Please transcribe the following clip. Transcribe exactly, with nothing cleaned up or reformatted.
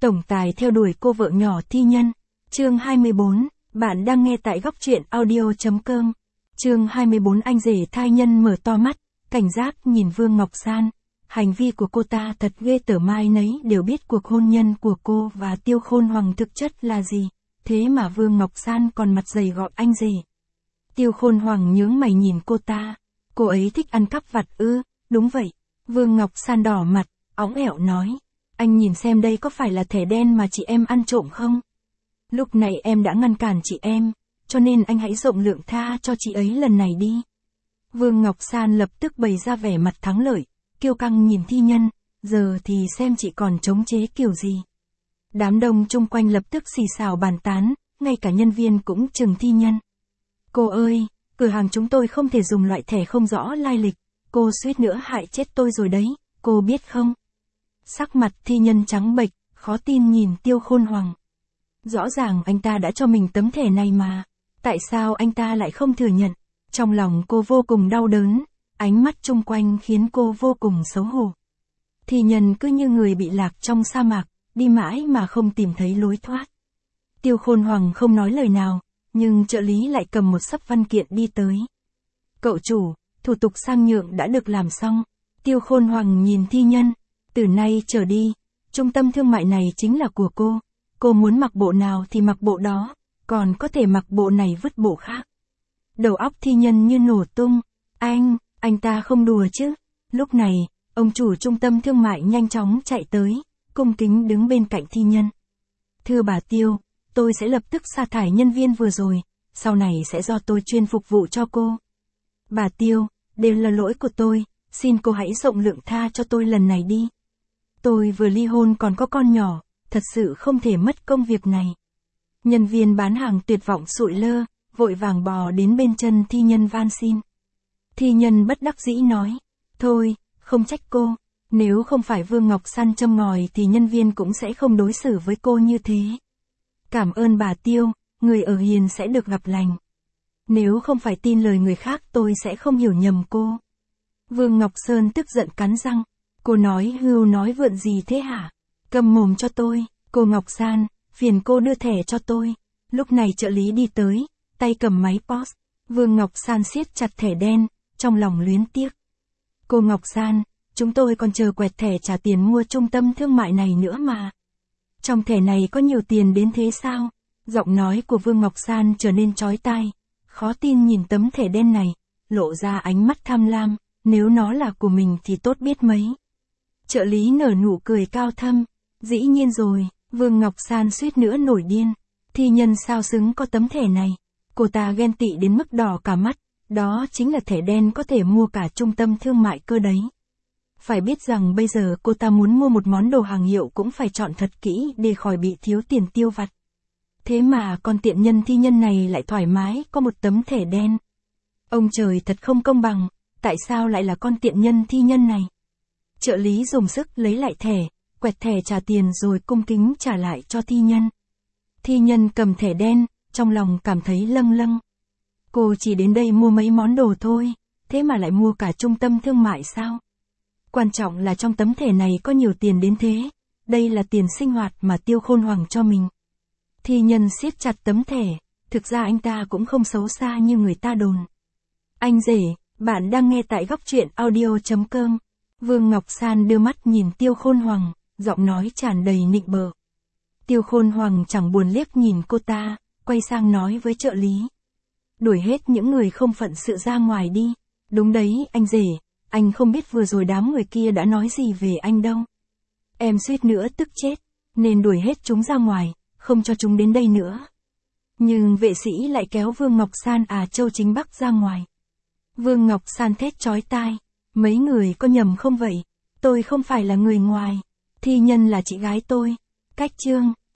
Tổng tài theo đuổi cô vợ nhỏ thi nhân. Chương hai mươi bốn, bạn đang nghe tại góc truyện audio.com. Chương hai mươi bốn, anh rể thai nhân mở to mắt, cảnh giác nhìn Vương Ngọc San. Hành vi của cô ta thật ghê tởm, ai nấy đều biết cuộc hôn nhân của cô và Tiêu Khôn Hoàng thực chất là gì. Thế mà Vương Ngọc San còn mặt dày gọi anh rể. Tiêu Khôn Hoàng nhướng mày nhìn cô ta. Cô ấy thích ăn cắp vặt ư? Đúng vậy. Vương Ngọc San đỏ mặt, óng ẻo nói. Anh nhìn xem đây có phải là thẻ đen mà chị em ăn trộm không? Lúc này em đã ngăn cản chị em, cho nên anh hãy rộng lượng tha cho chị ấy lần này đi. Vương Ngọc San lập tức bày ra vẻ mặt thắng lợi, kiêu căng nhìn thi nhân, giờ thì xem chị còn chống chế kiểu gì. Đám đông chung quanh lập tức xì xào bàn tán, ngay cả nhân viên cũng chừng thi nhân. Cô ơi, cửa hàng chúng tôi không thể dùng loại thẻ không rõ lai lịch, cô suýt nữa hại chết tôi rồi đấy, cô biết không? Sắc mặt thi nhân trắng bệch, khó tin nhìn Tiêu Khôn Hoàng. Rõ ràng anh ta đã cho mình tấm thẻ này mà, tại sao anh ta lại không thừa nhận? Trong lòng cô vô cùng đau đớn, ánh mắt chung quanh khiến cô vô cùng xấu hổ. Thi nhân cứ như người bị lạc trong sa mạc, đi mãi mà không tìm thấy lối thoát. Tiêu Khôn Hoàng không nói lời nào, nhưng trợ lý lại cầm một xấp văn kiện đi tới. Cậu chủ, thủ tục sang nhượng đã được làm xong. Tiêu Khôn Hoàng nhìn thi nhân. Từ nay trở đi, trung tâm thương mại này chính là của cô. Cô muốn mặc bộ nào thì mặc bộ đó, còn có thể mặc bộ này vứt bộ khác. Đầu óc thi nhân như nổ tung. Anh, anh ta không đùa chứ. Lúc này, ông chủ trung tâm thương mại nhanh chóng chạy tới, cung kính đứng bên cạnh thi nhân. Thưa bà Tiêu, tôi sẽ lập tức sa thải nhân viên vừa rồi, sau này sẽ do tôi chuyên phục vụ cho cô. Bà Tiêu, đều là lỗi của tôi, xin cô hãy rộng lượng tha cho tôi lần này đi. Tôi vừa ly hôn còn có con nhỏ, thật sự không thể mất công việc này. Nhân viên bán hàng tuyệt vọng sụi lơ, vội vàng bò đến bên chân thi nhân van xin. Thi nhân bất đắc dĩ nói, thôi, không trách cô, nếu không phải Vương Ngọc San châm ngòi thì nhân viên cũng sẽ không đối xử với cô như thế. Cảm ơn bà Tiêu, người ở hiền sẽ được gặp lành. Nếu không phải tin lời người khác tôi sẽ không hiểu nhầm cô. Vương Ngọc Sơn tức giận cắn răng. Cô nói hưu nói vượn gì thế hả? Câm mồm cho tôi. Cô Ngọc San, phiền cô đưa thẻ cho tôi. Lúc này trợ lý đi tới, tay cầm máy pê ô ét. Vương Ngọc San siết chặt thẻ đen, trong lòng luyến tiếc. Cô Ngọc San, chúng tôi còn chờ quẹt thẻ trả tiền mua trung tâm thương mại này nữa mà. Trong thẻ này có nhiều tiền đến thế sao? Giọng nói của Vương Ngọc San trở nên chói tai. Khó tin nhìn tấm thẻ đen này, lộ ra ánh mắt tham lam, nếu nó là của mình thì tốt biết mấy. Trợ lý nở nụ cười cao thâm, dĩ nhiên rồi, Vương Ngọc San suýt nữa nổi điên. Thi nhân sao xứng có tấm thẻ này? Cô ta ghen tị đến mức đỏ cả mắt, đó chính là thẻ đen có thể mua cả trung tâm thương mại cơ đấy. Phải biết rằng bây giờ cô ta muốn mua một món đồ hàng hiệu cũng phải chọn thật kỹ để khỏi bị thiếu tiền tiêu vặt. Thế mà con tiện nhân thi nhân này lại thoải mái có một tấm thẻ đen. Ông trời thật không công bằng, tại sao lại là con tiện nhân thi nhân này? Trợ lý dùng sức lấy lại thẻ, quẹt thẻ trả tiền rồi cung kính trả lại cho thi nhân. Thi nhân cầm thẻ đen, trong lòng cảm thấy lâng lâng. Cô chỉ đến đây mua mấy món đồ thôi, thế mà lại mua cả trung tâm thương mại sao? Quan trọng là trong tấm thẻ này có nhiều tiền đến thế, đây là tiền sinh hoạt mà Tiêu Khôn Hoàng cho mình. Thi nhân siết chặt tấm thẻ, thực ra anh ta cũng không xấu xa như người ta đồn. Anh rể, bạn đang nghe tại góc truyện audio.com. Vương Ngọc San đưa mắt nhìn Tiêu Khôn Hoàng, giọng nói tràn đầy nịnh bợ. Tiêu Khôn Hoàng chẳng buồn liếc nhìn cô ta, quay sang nói với trợ lý. Đuổi hết những người không phận sự ra ngoài đi. Đúng đấy, anh rể, anh không biết vừa rồi đám người kia đã nói gì về anh đâu. Em suýt nữa tức chết, nên đuổi hết chúng ra ngoài, không cho chúng đến đây nữa. Nhưng vệ sĩ lại kéo Vương Ngọc San à Châu Chính Bắc ra ngoài. Vương Ngọc San thét chói tai. Mấy người có nhầm không vậy? Tôi không phải là người ngoài. Thi nhân là chị gái tôi. Cách chương.